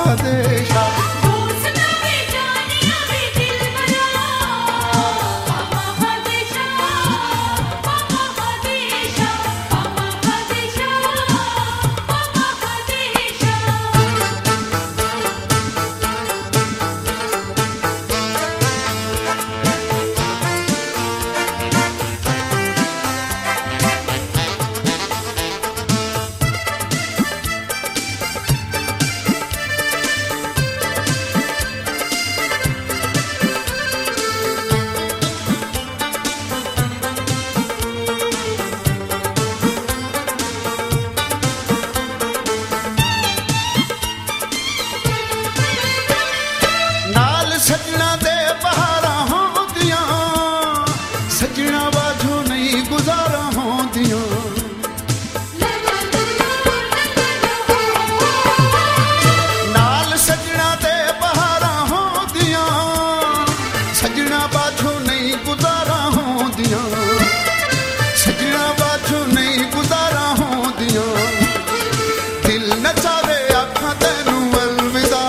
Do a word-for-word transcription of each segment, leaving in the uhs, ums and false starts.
खदेशा सजना दे बहारा होंदियां सजना बाजू नहीं गुजारा होंदियां नाल सजना दे बहारा होंदियां सजना बाजू नहीं गुजारा होंदियां सजना बाजू नहीं गुजारा होंदियां दिल नचावे आखां तैनू अलविदा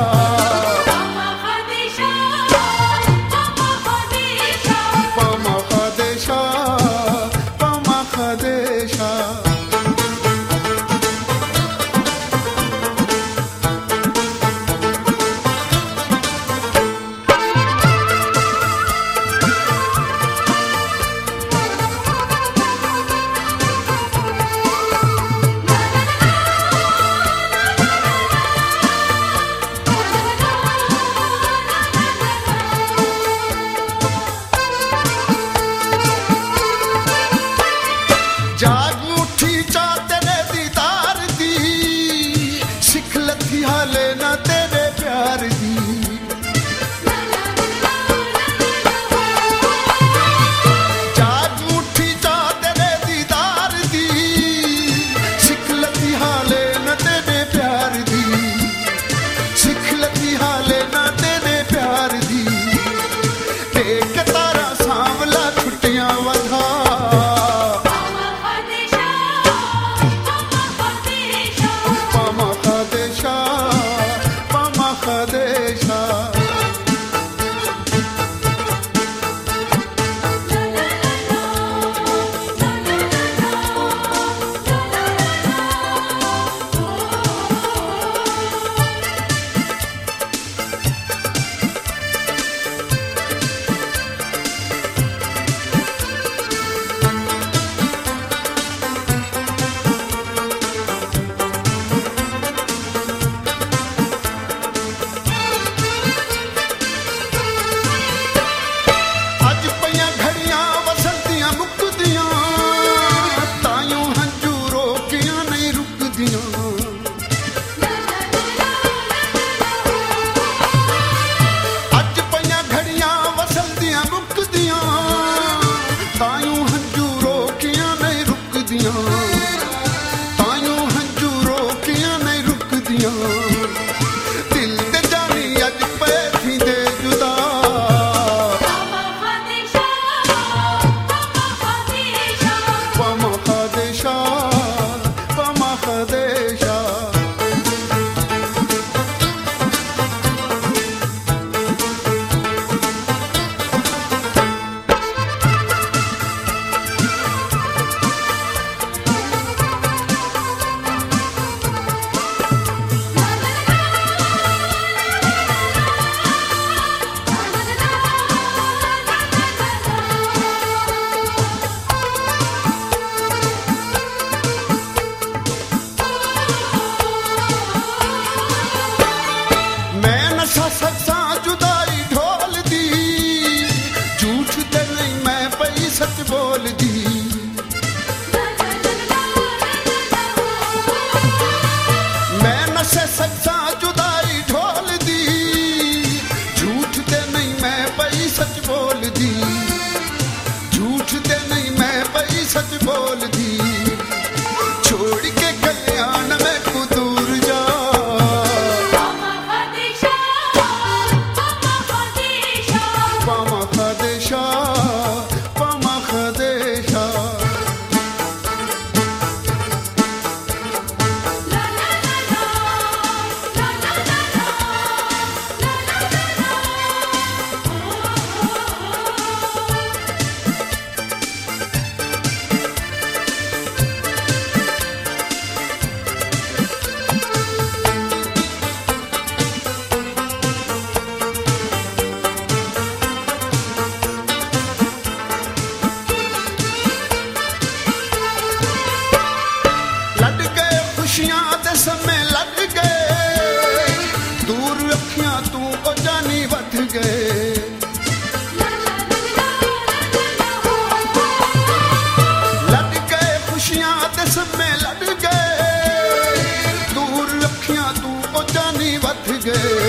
जाग उठी चा तेरे दीदार दी सिख लथी हाले ना तेरे प्यार दी जाग उठी चा तेरे दीदार दी सिख लथी हाले ना तेरे प्यार दी सिख लथी हाले ना तेरे प्यार दी एक तारा सांवला छुट्टियां वधा तायूं हंजू रोकियां नहीं रुकदियां दिल ते जानी अज पे थींदे जुदा पमा खदेशा पमा खदेशा ससा जुदाई ढोल दी झूठ ते नहीं मैं पई सच बोल दी मैं नशे ससा जुदाई ढोल दी झूठ ते नहीं मैं पई सच बोल दी झूठ ते नहीं मैं पई सच बोल दी छोड़ के कल्याण में को दूर जा ओ जानी वथ गए